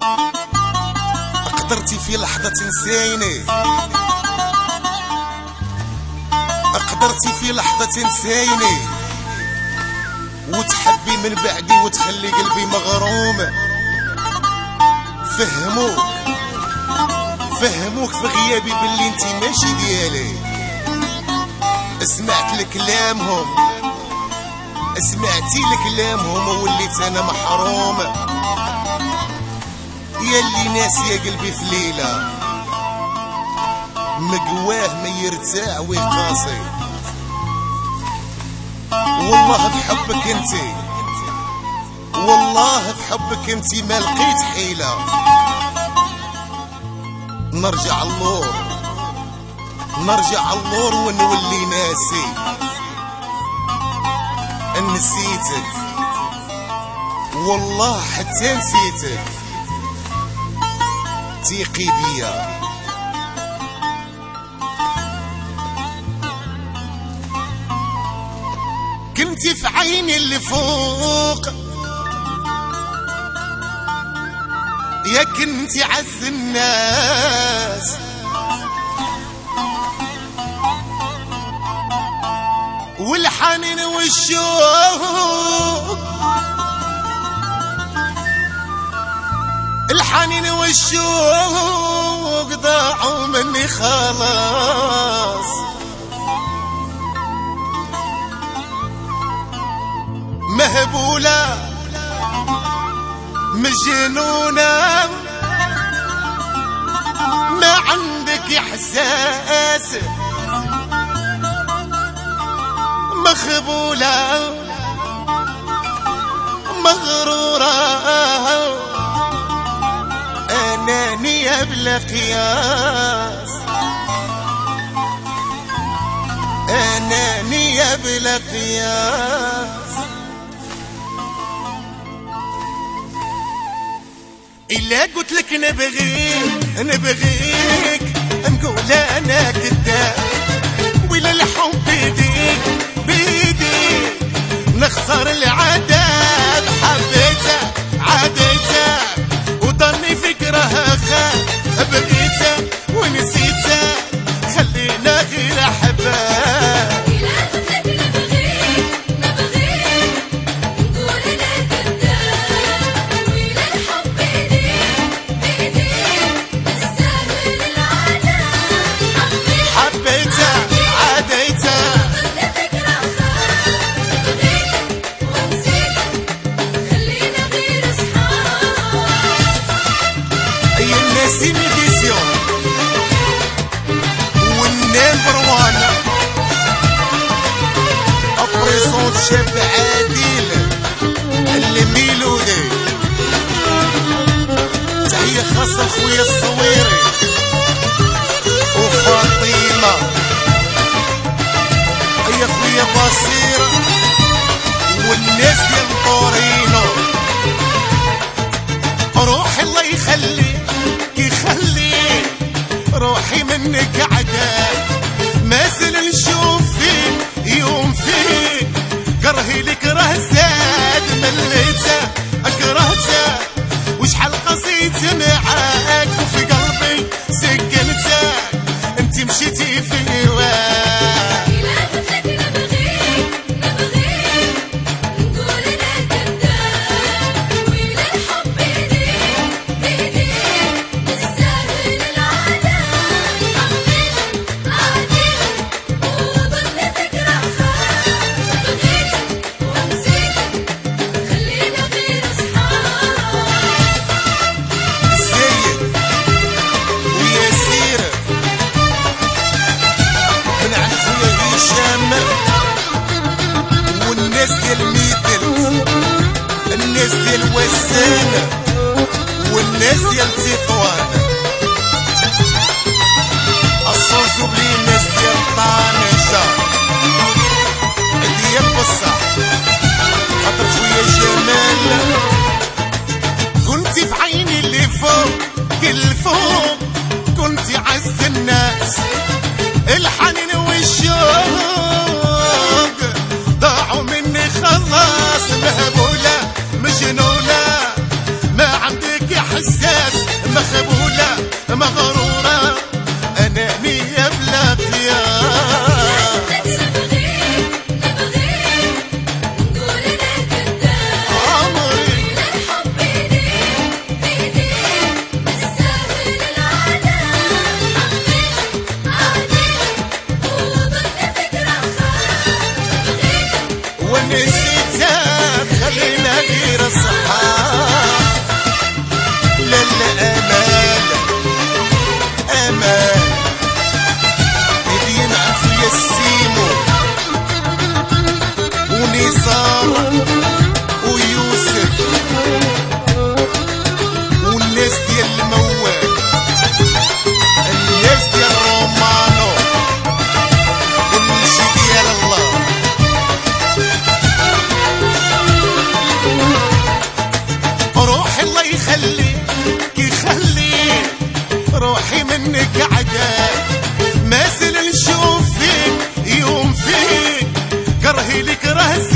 قدرتي في لحظة تنسيني، قدرتي في لحظة تنسيني وتحبي من بعدي وتخلي قلبي مغروم. فهموك في غيابي باللي انتي ماشي ديالي. سمعت لكلامهم، سمعتي لكلامهم ووليت انا محروم. ياللي ناس يا قلبي في ليلة مقواه ما يرتاع ويقاسي. والله في حبك انتي، والله في حبك انتي ما لقيت حيلة. نرجع اللور ونولي ناسي. نسيتك والله حتى نسيتك. تيقي بيا كنتي في عيني اللي فوق، يا كنتي عز الناس. والحنين والشوق، الحنين والشوق ضاعوا مني خلاص. مهبولة مجنونة ما عندك إحساس. مخبولة مغرورة أنانية بلا قياس. أنانية بلا قياس. إلا قلت لك نبغيك نقول أنا كذاب. ولا الحب بيديك نخسر العذاب. حبيتك عاديتك وضلني فكرها خاب. بغيتك ونسيتك خلينا غير أحباب. شاب عادل الميلودي. تحية خاصة خويا الصويري وفاطمة. يا خويا بصير والناس ديال طورينو. روحي الله يخليك روحي منك عداك. ما زال نشوف فيك يوم فيك كرهي لك راه زاد. مليته كرهته وشحال قصيت معاك وفي قلبي سكنتك. انت مشيتي في هواك. إلا قلت لك نبغيك نقول انا كذاب. وإلا الحب بيديك تستاهل العذاب. حبيتك عاديتك وضلني فكرة خاب. والناس ديال ميدل، الناس ديال وسانة، والناس ديال تطوان. الصوصو بلي الناس ديال طنجة ديال بصح. خاطر خويا جمال كنتي في عيني اللي فوق الفوق. كنتي عز الناس. الحنين والشوق ضاعوا مني خلاص. مهبولة مجنونة ما عندك حساس مخبولة مغرورة أنانية بلا خيار. نبغيك نقول أنا كذاب عمري الحب بيديك مستاهل العذاب. حبيتك عانيت وضلت فكرة خاف. ونسيتها خلينا غير الصحاب. لا لا أمان أمان هدينا عفو السيمو ونزار ويوسف والناس ديال الموال الناس ديال رومانو كل شي ديال الله. روحي الله يخليك يخليك روحي منك عداك ما زل نشوف فيك يوم فيك كرهي لك راه